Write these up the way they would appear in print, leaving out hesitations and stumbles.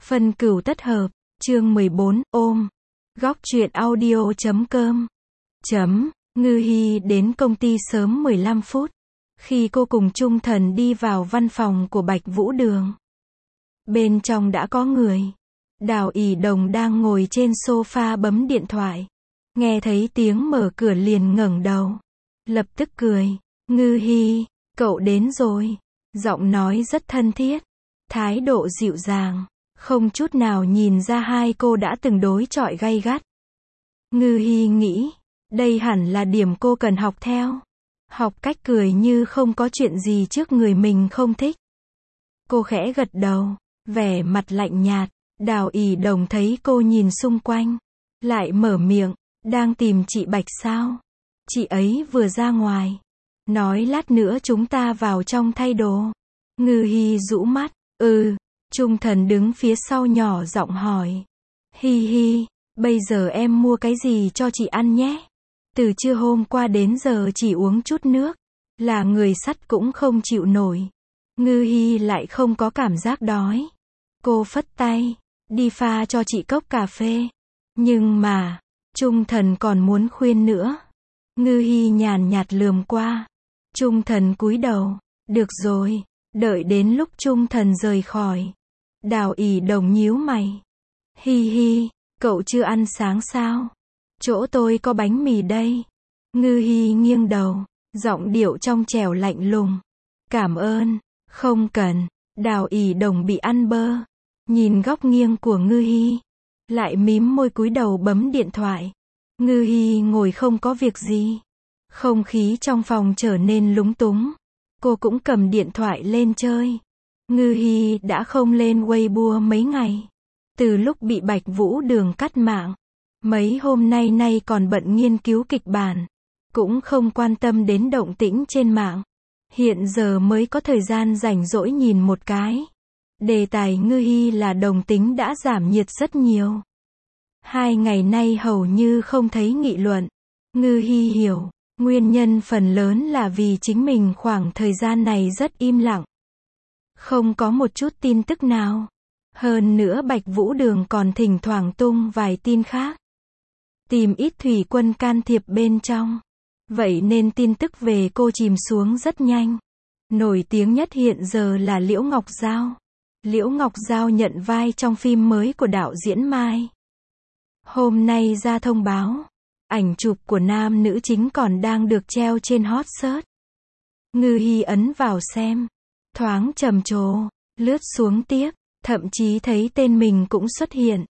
Phân cửu tất hợp, chương 14, ôm. Góc truyện audio.com. Ngư Hi đến công ty sớm 15 phút. Khi cô cùng Trung Thần đi vào văn phòng của Bạch Vũ Đường, bên trong đã có người. Đào ỷ đồng đang ngồi trên sofa bấm điện thoại. Nghe thấy tiếng mở cửa liền ngẩng đầu. Lập tức cười. Ngư Hi, cậu đến rồi. Giọng nói rất thân thiết. Thái độ dịu dàng. Không chút nào nhìn ra hai cô đã từng đối chọi gay gắt. Ngư Hi nghĩ, đây hẳn là điểm cô cần học theo. Học cách cười như không có chuyện gì trước người mình không thích. Cô khẽ gật đầu, vẻ mặt lạnh nhạt. Đào ỷ đồng thấy cô nhìn xung quanh, lại mở miệng, đang tìm chị Bạch sao? Chị ấy vừa ra ngoài, nói lát nữa chúng ta vào trong thay đồ. Ngư Hi rũ mắt, Trung Thần đứng phía sau nhỏ giọng hỏi. Hi hi, bây giờ em mua cái gì cho chị ăn nhé? Từ trưa hôm qua đến giờ chỉ uống chút nước, là người sắt cũng không chịu nổi. Ngư Hi lại không có cảm giác đói. Cô phất tay, đi pha cho chị cốc cà phê. Nhưng mà, Trung Thần còn muốn khuyên nữa. Ngư Hi nhàn nhạt lườm qua. Trung Thần cúi đầu, được rồi, đợi đến lúc Trung Thần rời khỏi. Đào ỷ đồng nhíu mày. Hi hi, cậu chưa ăn sáng sao? Chỗ tôi có bánh mì đây. Ngư Hi nghiêng đầu, giọng điệu trong trẻo lạnh lùng. Cảm ơn, không cần. Đào ỷ đồng bị ăn bơ. Nhìn góc nghiêng của Ngư Hi, lại mím môi cúi đầu bấm điện thoại. Ngư Hi ngồi không có việc gì. Không khí trong phòng trở nên lúng túng. Cô cũng cầm điện thoại lên chơi. Ngư Hi đã không lên Weibo mấy ngày. Từ lúc bị Bạch Vũ Đường cắt mạng, mấy hôm nay còn bận nghiên cứu kịch bản, cũng không quan tâm đến động tĩnh trên mạng. Hiện giờ mới có thời gian rảnh rỗi nhìn một cái. Đề tài Ngư Hi là đồng tính đã giảm nhiệt rất nhiều. 2 ngày nay hầu như không thấy nghị luận. Ngư Hi hiểu, nguyên nhân phần lớn là vì chính mình khoảng thời gian này rất im lặng. Không có một chút tin tức nào. Hơn nữa Bạch Vũ Đường còn thỉnh thoảng tung vài tin khác. Tìm ít thủy quân can thiệp bên trong. Vậy nên tin tức về cô chìm xuống rất nhanh. Nổi tiếng nhất hiện giờ là Liễu Ngọc Giao. Liễu Ngọc Giao nhận vai trong phim mới của đạo diễn Mai. Hôm nay ra thông báo, ảnh chụp của nam nữ chính còn đang được treo trên hot search. Ngư Hi ấn vào xem, thoáng trầm trồ, lướt xuống tiếp, thậm chí thấy tên mình cũng xuất hiện.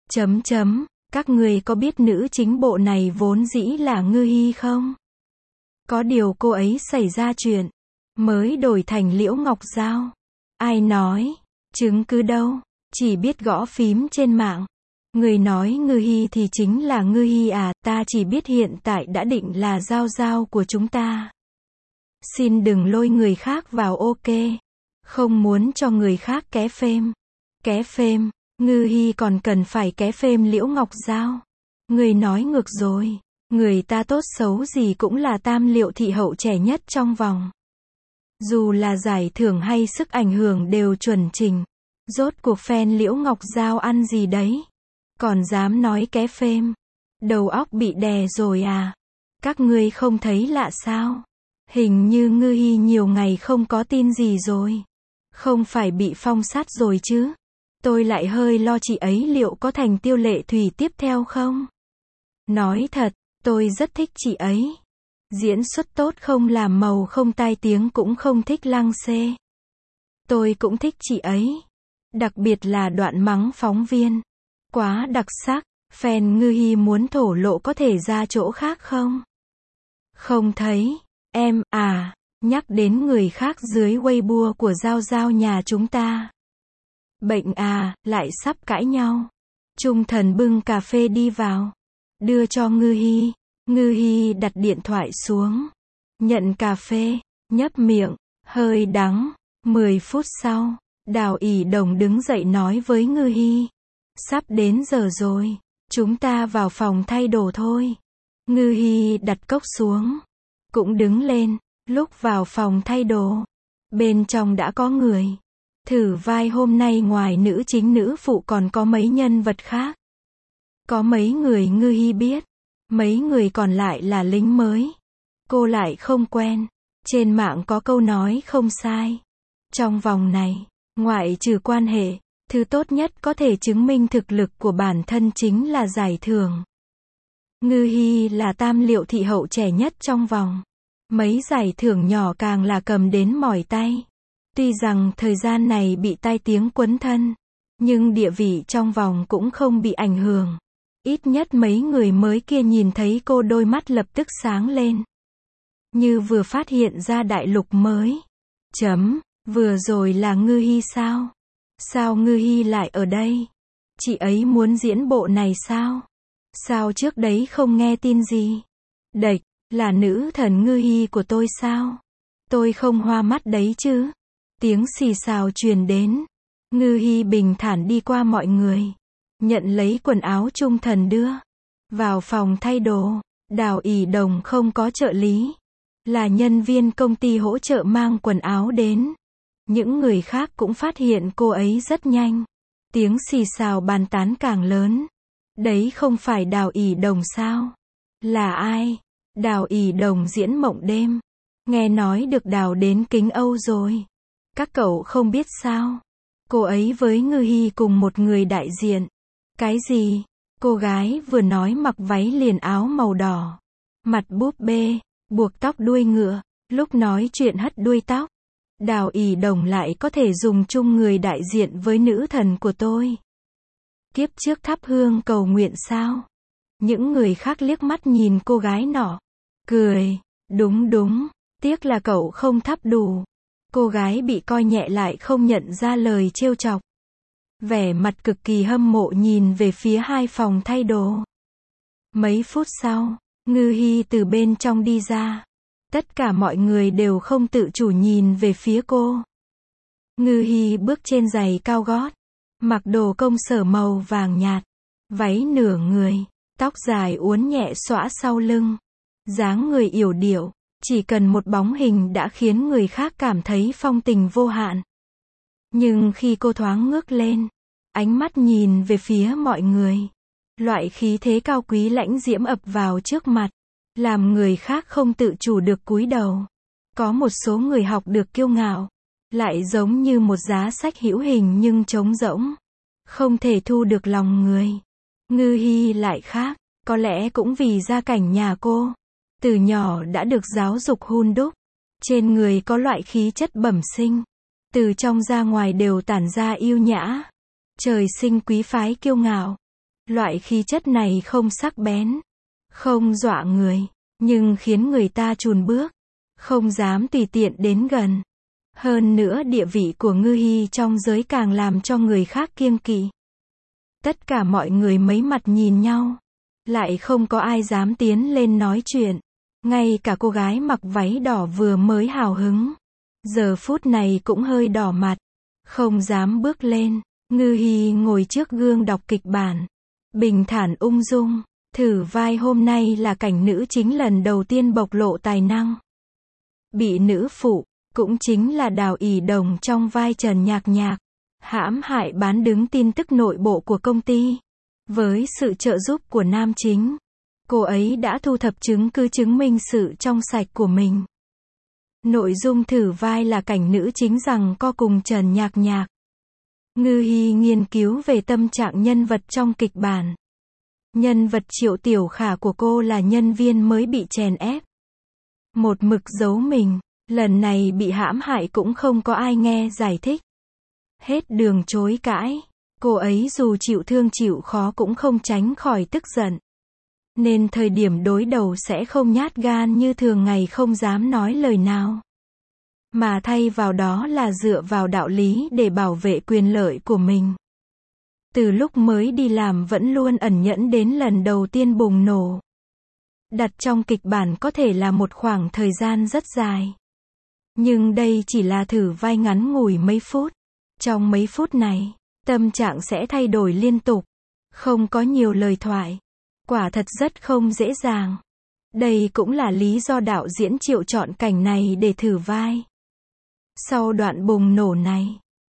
Các người có biết nữ chính bộ này vốn dĩ là Ngư Hi không? Có điều cô ấy xảy ra chuyện, mới đổi thành Liễu Ngọc Giao. Ai nói? Chứng cứ đâu? Chỉ biết gõ phím trên mạng. Người nói Ngư Hi thì chính là Ngư Hi à, ta chỉ biết hiện tại đã định là Giao Giao của chúng ta. Xin đừng lôi người khác vào ok. Không muốn cho người khác ké phêm. Ké phêm, Ngư Hi còn cần phải ké phêm Liễu Ngọc Giao. Người nói ngược rồi. Người ta tốt xấu gì cũng là tam liệu thị hậu trẻ nhất trong vòng. Dù là giải thưởng hay sức ảnh hưởng đều chuẩn chỉnh. Rốt cuộc fan Liễu Ngọc Giao ăn gì đấy? Còn dám nói ké phêm. Đầu óc bị đè rồi à? Các ngươi không thấy lạ sao? Hình như Ngư Hi nhiều ngày không có tin gì rồi. Không phải bị phong sát rồi chứ? Tôi lại hơi lo chị ấy liệu có thành Tiêu Lệ Thủy tiếp theo không? Nói thật, tôi rất thích chị ấy. Diễn xuất tốt không làm màu không tai tiếng cũng không thích lăng xê. Tôi cũng thích chị ấy. Đặc biệt là đoạn mắng phóng viên. Quá đặc sắc, fan Ngư Hi muốn thổ lộ có thể ra chỗ khác không? Không thấy, em, nhắc đến người khác dưới Weibo của Giao Giao nhà chúng ta. Bệnh à, lại sắp cãi nhau. Trung Thần bưng cà phê đi vào. Đưa cho Ngư Hi. Ngư Hi đặt điện thoại xuống. Nhận cà phê, nhấp miệng, hơi đắng. 10 phút sau, Đào ỷ đồng đứng dậy nói với Ngư Hi. Sắp đến giờ rồi, chúng ta vào phòng thay đồ thôi. Ngư Hi đặt cốc xuống, cũng đứng lên. Lúc vào phòng thay đồ, bên trong đã có người. Thử vai hôm nay ngoài nữ chính nữ phụ còn có mấy nhân vật khác. Có mấy người Ngư Hi biết, mấy người còn lại là lính mới. Cô lại không quen. Trên mạng có câu nói không sai. Trong vòng này, ngoại trừ quan hệ, thứ tốt nhất có thể chứng minh thực lực của bản thân chính là giải thưởng. Ngư Hi là tam liệu thị hậu trẻ nhất trong vòng. Mấy giải thưởng nhỏ càng là cầm đến mỏi tay. Tuy rằng thời gian này bị tai tiếng quấn thân, nhưng địa vị trong vòng cũng không bị ảnh hưởng. Ít nhất mấy người mới kia nhìn thấy cô đôi mắt lập tức sáng lên. Như vừa phát hiện ra đại lục mới. Vừa rồi là Ngư Hi sao? Sao Ngư Hi lại ở đây? Chị ấy muốn diễn bộ này sao? Sao trước đấy không nghe tin gì? Đệch, là nữ thần Ngư Hi của tôi sao? Tôi không hoa mắt đấy chứ? Tiếng xì xào truyền đến. Ngư Hi bình thản đi qua mọi người. Nhận lấy quần áo Trung Thần đưa. Vào phòng thay đồ. Đào ỷ đồng không có trợ lý. Là nhân viên công ty hỗ trợ mang quần áo đến. Những người khác cũng phát hiện cô ấy rất nhanh. Tiếng xì xào bàn tán càng lớn. Đấy không phải Đào ỷ đồng sao? Là ai? Đào ỷ đồng diễn mộng đêm. Nghe nói được đào đến kính Âu rồi. Các cậu không biết sao? Cô ấy với Ngư Hi cùng một người đại diện. Cái gì? Cô gái vừa nói mặc váy liền áo màu đỏ. Mặt búp bê, buộc tóc đuôi ngựa, lúc nói chuyện hất đuôi tóc. Đào ỷ đồng lại có thể dùng chung người đại diện với nữ thần của tôi. Kiếp trước thắp hương cầu nguyện sao? Những người khác liếc mắt nhìn cô gái nọ. Cười, đúng, tiếc là cậu không thắp đủ. Cô gái bị coi nhẹ lại không nhận ra lời trêu chọc. Vẻ mặt cực kỳ hâm mộ nhìn về phía hai phòng thay đồ. Mấy phút sau, Ngư Hi từ bên trong đi ra. Tất cả mọi người đều không tự chủ nhìn về phía cô. Ngư Hi bước trên giày cao gót. Mặc đồ công sở màu vàng nhạt. Váy nửa người. Tóc dài uốn nhẹ xõa sau lưng. Dáng người yểu điệu. Chỉ cần một bóng hình đã khiến người khác cảm thấy phong tình vô hạn. Nhưng khi cô thoáng ngước lên, ánh mắt nhìn về phía mọi người. Loại khí thế cao quý lãnh diễm ập vào trước mặt. Làm người khác không tự chủ được cúi đầu. Có một số người học được kiêu ngạo. Lại giống như một giá sách hữu hình nhưng trống rỗng. Không thể thu được lòng người. Ngư Hi lại khác. Có lẽ cũng vì gia cảnh nhà cô. Từ nhỏ đã được giáo dục hun đúc. Trên người có loại khí chất bẩm sinh. Từ trong ra ngoài đều tản ra yêu nhã. Trời sinh quý phái kiêu ngạo. Loại khí chất này không sắc bén. Không dọa người. Nhưng khiến người ta chùn bước. Không dám tùy tiện đến gần. Hơn nữa địa vị của Ngư Hi trong giới càng làm cho người khác kiêng kỵ. Tất cả mọi người mấy mặt nhìn nhau. Lại không có ai dám tiến lên nói chuyện. Ngay cả cô gái mặc váy đỏ vừa mới hào hứng. Giờ phút này cũng hơi đỏ mặt. Không dám bước lên. Ngư Hi ngồi trước gương đọc kịch bản. Bình thản ung dung. Thử vai hôm nay là cảnh nữ chính lần đầu tiên bộc lộ tài năng. Bị nữ phụ, cũng chính là Đào ỷ đồng trong vai Trần Nhạc Nhạc, hãm hại bán đứng tin tức nội bộ của công ty. Với sự trợ giúp của nam chính, cô ấy đã thu thập chứng cứ chứng minh sự trong sạch của mình. Nội dung thử vai là cảnh nữ chính rằng co cùng Trần Nhạc Nhạc. Ngư Hi nghiên cứu về tâm trạng nhân vật trong kịch bản. Nhân vật Triệu Tiểu Khả của cô là nhân viên mới bị chèn ép. Một mực giấu mình, lần này bị hãm hại cũng không có ai nghe giải thích. Hết đường chối cãi, cô ấy dù chịu thương chịu khó cũng không tránh khỏi tức giận. Nên thời điểm đối đầu sẽ không nhát gan như thường ngày không dám nói lời nào. Mà thay vào đó là dựa vào đạo lý để bảo vệ quyền lợi của mình. Từ lúc mới đi làm vẫn luôn ẩn nhẫn đến lần đầu tiên bùng nổ. Đặt trong kịch bản có thể là một khoảng thời gian rất dài. Nhưng đây chỉ là thử vai ngắn ngủi mấy phút. Trong mấy phút này, tâm trạng sẽ thay đổi liên tục. Không có nhiều lời thoại. Quả thật rất không dễ dàng. Đây cũng là lý do đạo diễn Triệu chọn cảnh này để thử vai. Sau đoạn bùng nổ này,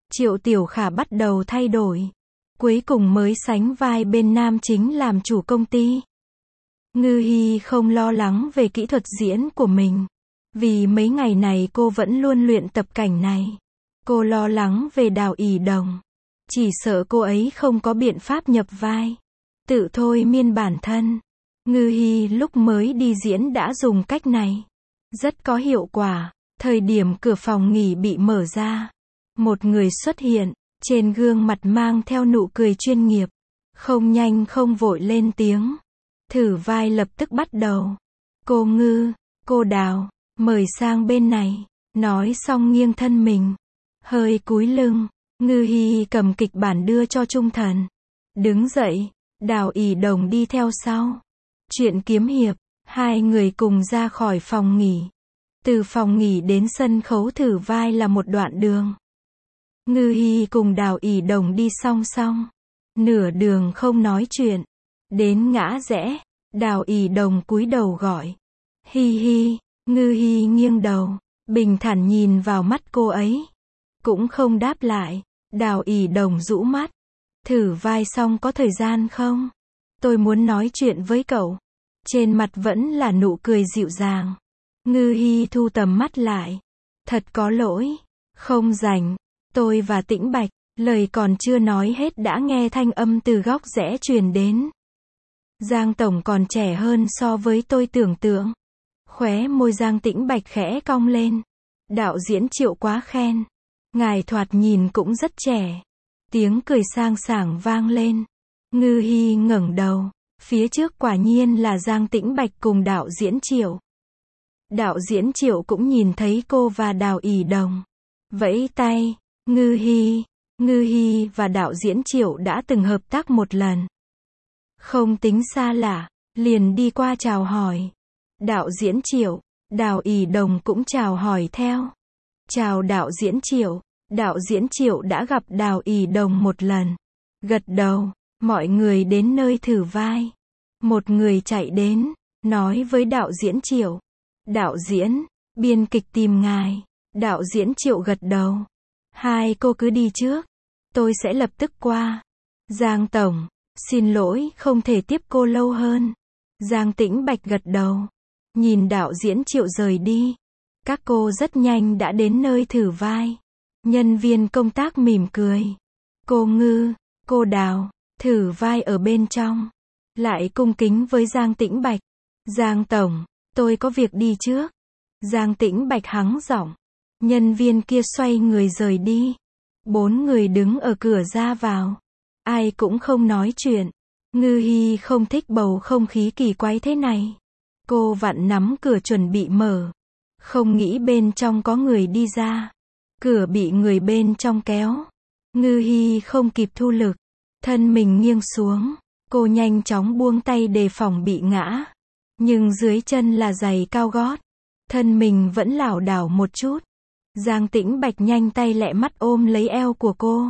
Triệu Tiểu Khả bắt đầu thay đổi. Cuối cùng mới sánh vai bên nam chính làm chủ công ty. Ngư Hi không lo lắng về kỹ thuật diễn của mình. Vì mấy ngày này cô vẫn luôn luyện tập cảnh này. Cô lo lắng về Đào ỷ đồng. Chỉ sợ cô ấy không có biện pháp nhập vai. Tự thôi miên bản thân. Ngư Hi lúc mới đi diễn đã dùng cách này. Rất có hiệu quả. Thời điểm cửa phòng nghỉ bị mở ra. Một người xuất hiện. Trên gương mặt mang theo nụ cười chuyên nghiệp. Không nhanh không vội lên tiếng. Thử vai lập tức bắt đầu. Cô Ngư, cô Đào, mời sang bên này. Nói xong nghiêng thân mình. Hơi cúi lưng. Ngư Hi cầm kịch bản đưa cho Trung Thần. Đứng dậy. Đào ỷ đồng đi theo sau. Chuyện kiếm hiệp. Hai người cùng ra khỏi phòng nghỉ. Từ phòng nghỉ đến sân khấu thử vai là một đoạn đường. Ngư Hi cùng Đào ỷ đồng đi song song. Nửa đường không nói chuyện. Đến ngã rẽ. Đào ỷ đồng cúi đầu gọi. Hi Hi. Ngư Hi nghiêng đầu. Bình thản nhìn vào mắt cô ấy. Cũng không đáp lại. Đào ỷ đồng rũ mắt. Thử vai xong có thời gian không? Tôi muốn nói chuyện với cậu. Trên mặt vẫn là nụ cười dịu dàng. Ngư Hi thu tầm mắt lại. Thật có lỗi. Không rảnh. Tôi và Tĩnh Bạch. Lời còn chưa nói hết đã nghe thanh âm từ góc rẽ truyền đến. Giang Tổng còn trẻ hơn so với tôi tưởng tượng. Khóe môi Giang Tĩnh Bạch khẽ cong lên. Đạo diễn Triệu quá khen. Ngài thoạt nhìn cũng rất trẻ. Tiếng cười sang sảng vang lên. Ngư Hi ngẩng đầu. Phía trước quả nhiên là Giang Tĩnh Bạch cùng đạo diễn Triệu. Đạo diễn Triệu cũng nhìn thấy cô và Đào ỷ đồng. Vẫy tay. Ngư Hi và đạo diễn Triệu đã từng hợp tác một lần. Không tính xa lạ. Liền đi qua chào hỏi. Đạo diễn Triệu. Đào ỷ đồng cũng chào hỏi theo. Chào đạo diễn Triệu. Đạo diễn Triệu đã gặp Đào ỷ đồng một lần. Gật đầu. Mọi người đến nơi thử vai. Một người chạy đến. Nói với đạo diễn Triệu. Đạo diễn. Biên kịch tìm ngài. Đạo diễn Triệu gật đầu. Hai cô cứ đi trước. Tôi sẽ lập tức qua. Giang Tổng. Xin lỗi không thể tiếp cô lâu hơn. Giang Tĩnh Bạch gật đầu. Nhìn đạo diễn Triệu rời đi. Các cô rất nhanh đã đến nơi thử vai. Nhân viên công tác mỉm cười. Cô Ngư, cô Đào, thử vai ở bên trong. Lại cung kính với Giang Tĩnh Bạch. Giang Tổng, tôi có việc đi trước. Giang Tĩnh Bạch hắng giọng. Nhân viên kia xoay người rời đi. 4 người đứng ở cửa ra vào. Ai cũng không nói chuyện. Ngư Hi không thích bầu không khí kỳ quái thế này. Cô vặn nắm cửa chuẩn bị mở. Không nghĩ bên trong có người đi ra. Cửa bị người bên trong kéo. Ngư Hi không kịp thu lực. Thân mình nghiêng xuống. Cô nhanh chóng buông tay đề phòng bị ngã. Nhưng dưới chân là giày cao gót. Thân mình vẫn lảo đảo một chút. Giang Tĩnh Bạch nhanh tay lẹ mắt ôm lấy eo của cô.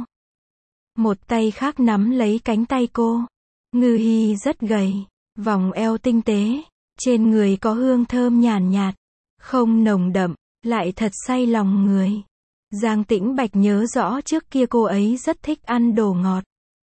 Một tay khác nắm lấy cánh tay cô. Ngư Hi rất gầy. Vòng eo tinh tế. Trên người có hương thơm nhàn nhạt. Không nồng đậm. Lại thật say lòng người. Giang Tĩnh Bạch nhớ rõ trước kia cô ấy rất thích ăn đồ ngọt.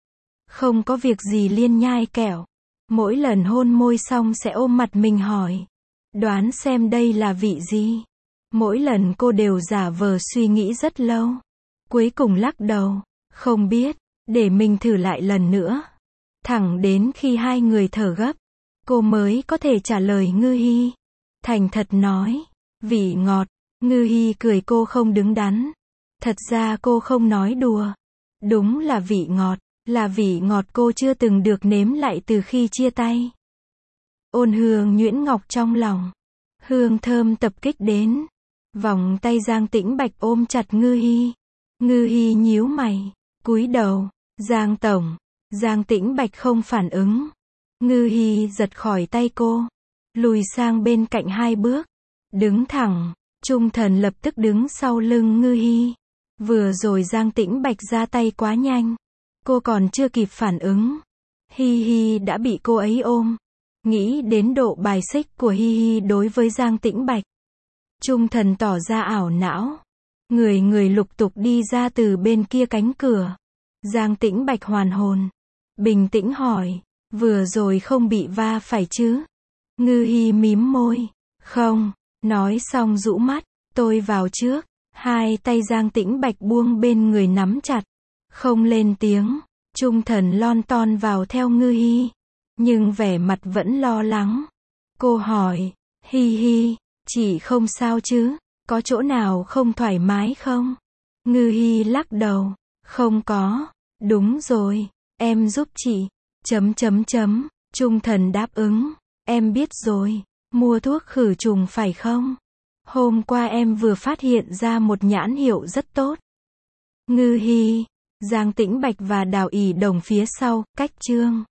Không có việc gì liên nhai kẹo. Mỗi lần hôn môi xong sẽ ôm mặt mình hỏi. Đoán xem đây là vị gì. Mỗi lần cô đều giả vờ suy nghĩ rất lâu. Cuối cùng lắc đầu. Không biết. Để mình thử lại lần nữa. Thẳng đến khi hai người thở gấp. Cô mới có thể trả lời Ngư Hi. Thành thật nói. Vị ngọt. Ngư Hi cười cô không đứng đắn. Thật ra cô không nói đùa. Đúng là vị ngọt. Là vị ngọt cô chưa từng được nếm lại từ khi chia tay. Ôn hương nhuyễn ngọc trong lòng. Hương thơm tập kích đến. Vòng tay Giang Tĩnh Bạch ôm chặt Ngư Hi. Ngư Hi nhíu mày. Cúi đầu. Giang Tổng. Giang Tĩnh Bạch không phản ứng. Ngư Hi giật khỏi tay cô. Lùi sang bên cạnh 2 bước. Đứng thẳng. Trung Thần lập tức đứng sau lưng Ngư Hi. Vừa rồi Giang Tĩnh Bạch ra tay quá nhanh. Cô còn chưa kịp phản ứng. Hi Hi đã bị cô ấy ôm. Nghĩ đến độ bài xích của Hi Hi đối với Giang Tĩnh Bạch. Trung Thần tỏ ra ảo não. Người lục tục đi ra từ bên kia cánh cửa. Giang Tĩnh Bạch hoàn hồn. Bình tĩnh hỏi. Vừa rồi không bị va phải chứ? Ngư Hi mím môi. Không. Nói xong rũ mắt. Tôi vào trước. Hai tay Giang Tĩnh Bạch buông bên người nắm chặt. Không lên tiếng. Trung Thần lon ton vào theo Ngư Hi. Nhưng vẻ mặt vẫn lo lắng. Cô hỏi. Hi Hi, chị không sao chứ? Có chỗ nào không thoải mái không? Ngư Hi lắc đầu. Không có. Đúng rồi. Em giúp chị. Trung Thần đáp ứng. Em biết rồi. Mua thuốc khử trùng phải không? Hôm qua em vừa phát hiện ra một nhãn hiệu rất tốt. Ngư Hi, Giang Tĩnh Bạch và Đào Ỷ Đồng phía sau, cách Trương